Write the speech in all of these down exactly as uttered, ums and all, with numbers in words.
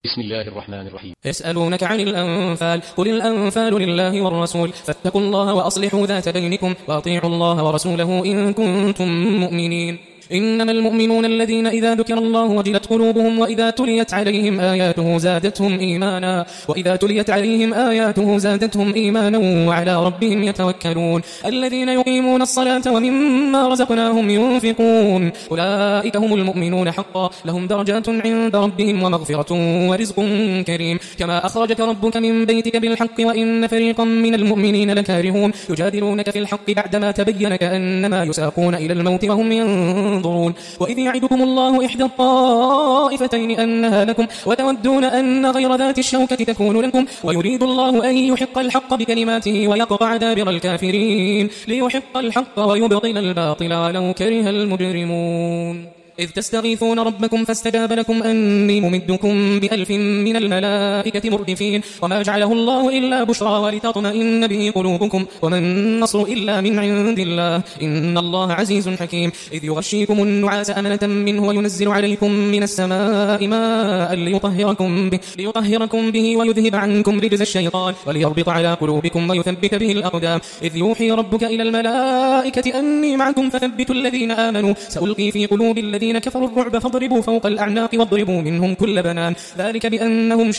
بسم الله الرحمن الرحيم. يسألونك عن الأنفال قل الأنفال لله والرسول فاتقوا الله وأصلحوا ذات بينكم وأطيعوا الله ورسوله إن كنتم مؤمنين. إنما المؤمنون الذين إذا ذكر الله وجلت قلوبهم وإذا تليت عليهم آياته زادتهم إيمانا وإذا تليت عليهم آياته زادتهم إيمانا وعلى ربهم يتوكلون الذين يقيمون الصلاة ومما رزقناهم ينفقون أولئك هم المؤمنون حقا لهم درجات عند ربهم ومغفرة ورزق كريم. كما أخرجك ربك من بيتك بالحق وإن فريقا من المؤمنين لكارهون يجادلونك في الحق بعدما تبين كأنما يساقون إلى الموت وهم ينظرون وإذ يعدكم الله إحدى الطائفتين أنها لكم وتودون أن غير ذات الشوكة تكون لكم ويريد الله أن يحق الحق بكلماته ويقطع دابر الكافرين ليحق الحق ويبطل الباطل ولو كره المجرمون. إذ تستغيثون ربكم فاستجاب لكم أني ممدكم بألف من الملائكة مردفين وما جعله الله إلا بشرى ولتطمئن به قلوبكم وما النصر إلا من عند الله إن الله عزيز حكيم. إذ يغشيكم النعاس أمنة منه وينزل عليكم من السماء ماء ليطهركم به, ليطهركم به ويذهب عنكم رجز الشيطان وليربط على قلوبكم ويثبت به الأقدام. إذ يوحي ربك إلى الملائكة أني معكم فثبتوا الذين آمنوا سألقي في قلوب الذين كفروا الرعب فاضربوا فوق الأعناق واضربوا منهم كل بنان ذلك بأنهم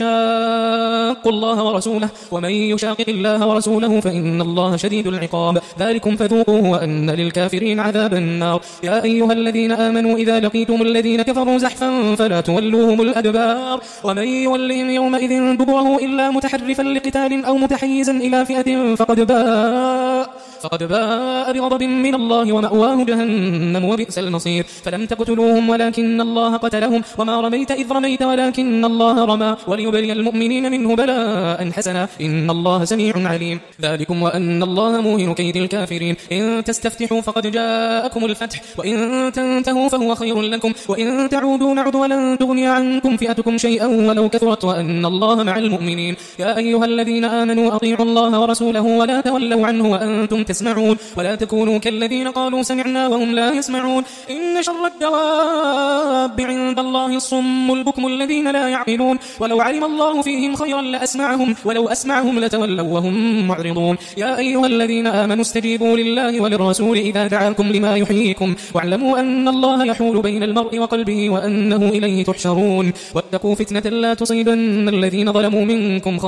شاقوا الله ورسوله ومن يشاقق الله ورسوله فإن الله شديد العقاب ذلكم فذوقوه وأن للكافرين عذاب النار. يا أيها الذين آمنوا إذا لقيتم الذين كفروا زحفا فلا تولوهم الأدبار ومن يولهم يومئذ دبره إلا متحرفا لقتال أو متحيزا إلى فئة فقد باء فقد باء بغضب من الله ومأواه جهنم وبئس المصير. فلم تقتلوهم ولكن الله قتلهم وما رميت إذ رميت ولكن الله رمى وليبلي المؤمنين منه بلاء حسنا إن الله سميع عليم. ذلكم وأن الله موهن كيد الكافرين. إن تستفتحوا فقد جاءكم الفتح وإن تنتهوا فهو خير لكم وإن تعودوا نعد ولن تغني عنكم فئتكم شيئا ولو كثرت وأن الله مع المؤمنين. يا أيها الذين آمنوا أطيعوا الله ورسوله ولا تولوا عنه وأنتم تسمعون ولا تكونوا كالذين قالوا سمعنا وهم لا يسمعون. إن شر الدواب عند الله الصم البكم الذين لا يعقلون ولو علم الله فيهم خيرا لأسمعهم ولو أسمعهم لتولوا وهم معرضون. يا أيها الذين آمنوا استجيبوا لله وللرسول إذا دعاكم لما يحييكم واعلموا أن الله يحول بين المرء وقلبه وأنه إليه تحشرون. واتقوا فتنة لا تصيبن الذين ظلموا منكم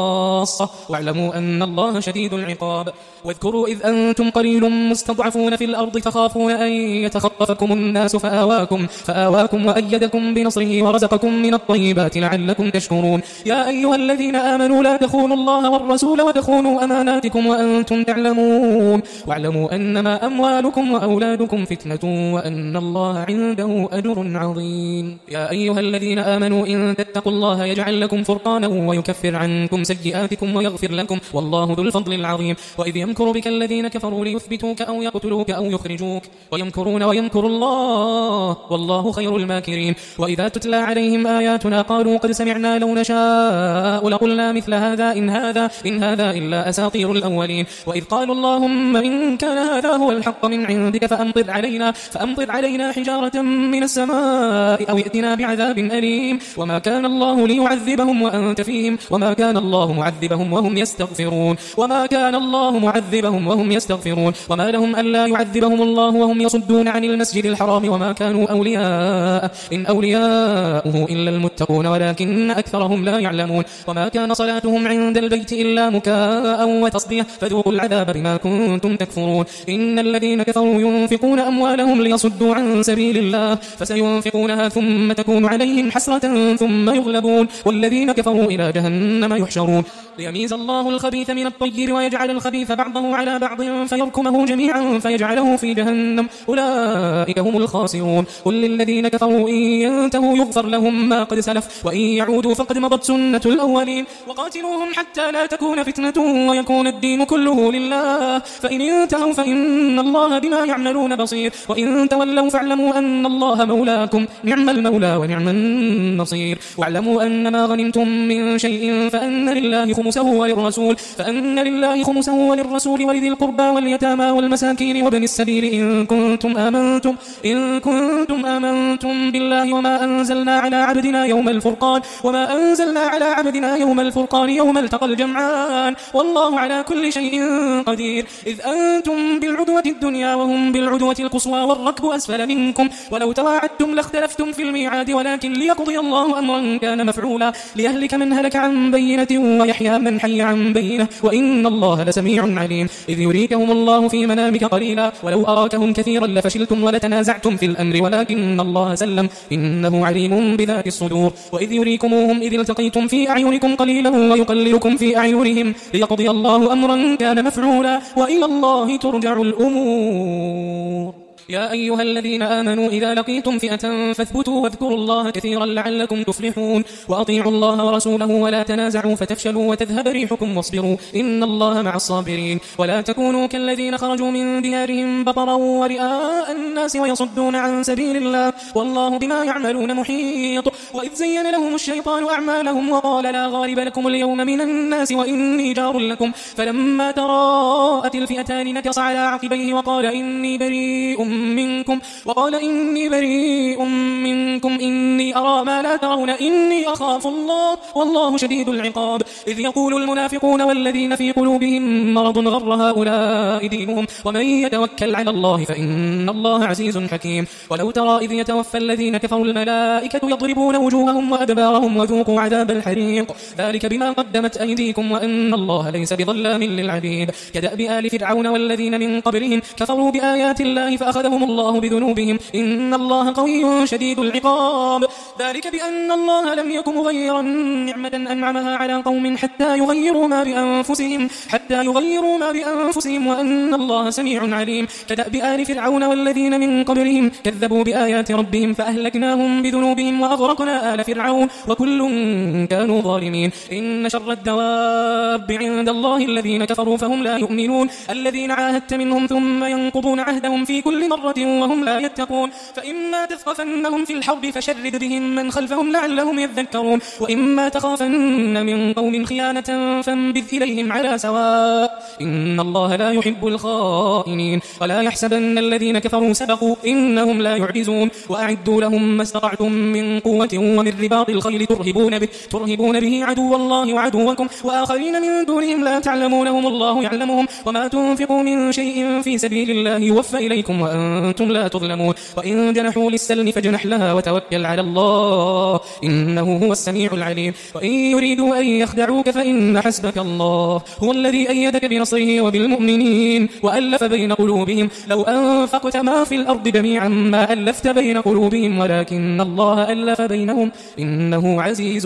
خاصة واعلموا أن الله شديد العقاب. واذكروا إذ أنتم قليل مستضعفون في الأرض تخافون أن يتخطفكم الناس فآواكم, فآواكم وأيدكم بنصره ورزقكم من الطيبات لعلكم تشكرون. يا أيها الذين آمنوا لا تخونوا الله والرسول وتخونوا أماناتكم وأنتم تعلمون واعلموا أنما أموالكم وأولادكم فتنة وأن الله عنده أجر عظيم. يا أيها الذين آمنوا إن تتقوا الله يجعل لكم فرقانا ويكفر عنكم سيئاتكم ويغفر لكم والله ذو الفضل العظيم. وإذ يمكر بك الذين كفروا ليثبتوك أو يقتلوك أو يخرجوك ويمكرون ويمكر الله والله خير الماكرين. وإذا تتلى عليهم آياتنا قالوا قد سمعنا لو نشاء لقلنا مثل هذا إن هذا إن هذا إلا أساطير الأولين. وإذ قالوا اللهم إن كان هذا هو الحق من عندك فأمطر علينا فأمطر علينا حجارة من السماء أو ائتنا بعذاب أليم. وما كان الله ليعذبهم وأنت فيهم وما كان الله معذبهم وهم يستغفرون وما كان الله معذبهم وهم يستغفرون. وما لهم ألا يعذبهم الله وهم يصدون عن المسجد الحرام وما كانوا أولياء إن أولياؤه إلا المتقون ولكن أكثرهم لا يعلمون. وما كان صلاتهم عند البيت إلا مكاء وتصدية فذوقوا العذاب بما كنتم تكفرون. إن الذين كفروا ينفقون أموالهم ليصدوا عن سبيل الله فسينفقونها ثم تكون عليهم حسرة ثم يغلبون والذين كفروا إلى جهنم يحشرون. ليميز الله الخبيث من الطيب ويجعل الخبيث بعضه على بعض فيركمه جميعا فيجعله في جهنم أولئك هم الخاسرون. قل للذين كفروا إن ينتهوا يغفر لهم ما قد سلف وإن يعودوا فقد مضت سنة الأولين. وقاتلوهم حتى لا تكون فتنة ويكون الدين كله لله فإن انتهوا فإن الله بما يعملون بصير وإن تولوا فاعلموا أن الله مولاكم نعم المولى ونعم النصير. واعلموا أن ما غنمتم من شيء فأن لله خمسه وللرسول فأن لله خمسه وللرسول ولذي القربى واليتامى والمساكين وابن السبيل إن كنتم آمنتم إن كنتم آمنتم بالله وما أنزلنا على عبدنا يوم الفرقان وما أنزلنا على عبدنا يوم الفرقان يوم التقى الجمعان والله على كل شيء قدير. إذ أنتم بالعدوة الدنيا وهم بالعدوة القصوى والركب أسفل منكم ولو تواعدتم لاختلفتم في الميعاد ولكن ليقضي الله أمرا كان مفعولا ليهلك من هلك عن بينة ويحيى من حي عن بينة وإن الله لسميع عليم. إذ يريكهم الله في منامك قليلا ولو أراكهم كثيرا لفشلتم ولتنازعتم في الأمر ولكن الله سلم إنه عليم بذات الصدور. وإذ يريكموهم إذ التقيتم في أعينكم قليلا ويقللكم في أعينهم ليقضي الله أمرا كان مفعولا وإلى الله ترجع الأمور. يا أيها الذين آمنوا إذا لقيتم فئة فاثبتوا واذكروا الله كثيرا لعلكم تفلحون وأطيعوا الله ورسوله ولا تنازعوا فتفشلوا وتذهب ريحكم واصبروا إن الله مع الصابرين. ولا تكونوا كالذين خرجوا من ديارهم بطرا ورئاء الناس ويصدون عن سبيل الله والله بما يعملون محيط. وإذ زين لهم الشيطان أعمالهم وقال لا غالب لكم اليوم من الناس وإني جار لكم فلما تراءت الفئتان نكص على عقبيه وقال إني بريء منكم وقال إني بريء منكم إني أرى ما لا ترون إني أخاف الله والله شديد العقاب. إذ يقول المنافقون والذين في قلوبهم مرض غر هؤلاء دينهم ومن يتوكل على الله فإن الله عزيز حكيم. ولو ترى إذ يتوفى الذين كفروا الملائكة يضربون وجوههم وأدبارهم وذوقوا عذاب الحريق ذلك بما قدمت أيديكم وأن الله ليس بظلام للعبيد. كدأب آل فرعون والذين من قبلهم كفروا بآيات الله فأخذهم الله بذنوبهم إن الله قوي شديد العقاب. ذلك بأن الله لم يكن مغيرا نعمة أنعمها على قوم حتى يغيروا ما بأنفسهم حتى يغيروا ما بأنفسهم وأن الله سميع عليم. كدأب آل فرعون والذين من قبلهم كذبوا بآيات ربهم فأهلكناهم بذنوبهم وأغرقنا آل فرعون وكل كانوا ظالمين. إن شر الدواب عند الله الذين كفروا فهم لا يؤمنون الذين عاهدت منهم ثم ينقضون عهدهم في كل مرة وهم لا يتقون. فإما تثقفنهم في الحرب فشرد بهم من خلفهم لعلهم يذكرون وإما تخافن من قوم خيانة فانبذ إليهم على سواء إن الله لا يحب الخائنين. ولا يحسبن الذين كفروا سبقوا إنهم لا يعجزون. وأعدوا لهم ما استطعتم من قوة ومن رباط الخيل ترهبون به, ترهبون به عدو الله وعدوكم وآخرين من دونهم لا تعلمونهم الله يعلمهم وما تنفقوا من شيء في سبيل الله يوفى إليكم وأنتم لا تظلمون. وإن جنحوا للسلم فاجنح لها وتوكل على الله إنه هو السميع العليم. وإن يريدوا أن يخدعوك فإن حسبك الله هو الذي أيدك بنصره وبالمؤمنين وألف بين قلوبهم لو أنفقت ما في الأرض جميعا ما ألفت بين قلوبهم ولكن الله ألف بينهم إنه عزيز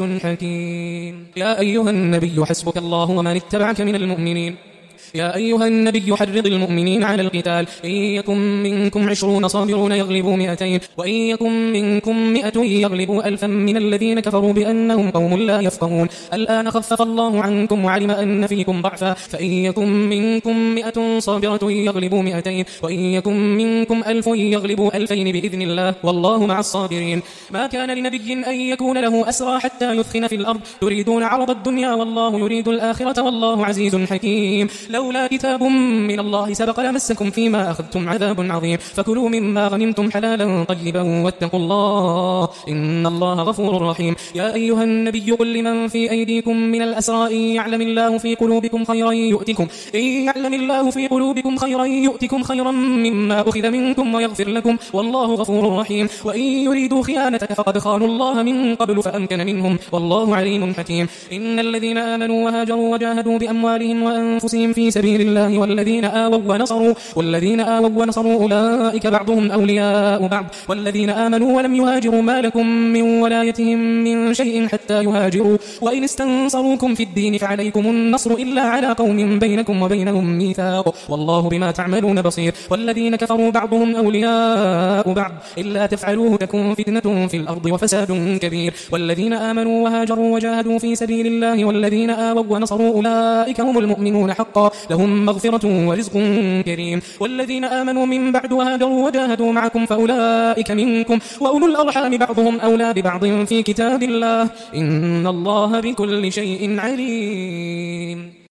حكيم. يا أيها النبي حسبك الله ومن اتبعك من المؤمنين. يا أيها النبي حرض المؤمنين على القتال إن يكن منكم عشرون صابرون يغلبوا مئتين وإن يكن منكم مئة يغلبوا ألفا من الذين كفروا بأنهم قوم لا يفقهون. الآن خفف الله عنكم وعلم أن فيكم ضعفا فإن يكن منكم مئة صابرة يغلبوا مئتين وإن يكن منكم ألف يغلبوا ألفين بإذن الله والله مع الصابرين. ما كان لنبي أن يكون له أسرى حتى يثخن في الأرض تريدون عرض الدنيا والله يريد الآخرة والله عزيز حكيم. لولا كتاب من الله سبق لمسكم فيما أخذتم عذاب عظيم فكلوا مما غنمتم حلالا طيبا واتقوا الله إن الله غفور رحيم. يا أيها النبي قل لمن في أيديكم من الأسرى إن يعلم الله في قلوبكم خيرا يؤتكم إن يعلم الله في قلوبكم خيرا يؤتكم خيرا مما أخذ منكم ويغفر لكم والله غفور رحيم. وإن يريدوا خيانتك فقد خانوا الله من قبل فأمكن منهم والله عليم حكيم. إن الذين آمنوا وهاجروا وجاهدوا بأموالهم وأنفسهم في سبيل الله والذين آووا ونصروا والذين آووا ونصروا أولئك بعضهم أولياء بعض والذين آمنوا ولم يهاجروا ما لكم من ولايتهم من شيء حتى يهاجروا وإن استنصروكم في الدين فعليكم النصر إلا على قوم بينكم وبينهم ميثاق والله بما تعملون بصير. والذين كفروا بعضهم أولياء بعض إلا تفعلوه تكون فتنة في الأرض وفساد كبير. والذين آمنوا وهاجروا وجاهدوا في سبيل الله والذين آووا ونصروا أولئك هم المؤمنون حقا لهم مغفرة ورزق كريم. والذين آمنوا من بعد وهاجروا وجاهدوا معكم فأولئك منكم وأولو الأرحام بعضهم أولى ببعض في كتاب الله إن الله بكل شيء عليم.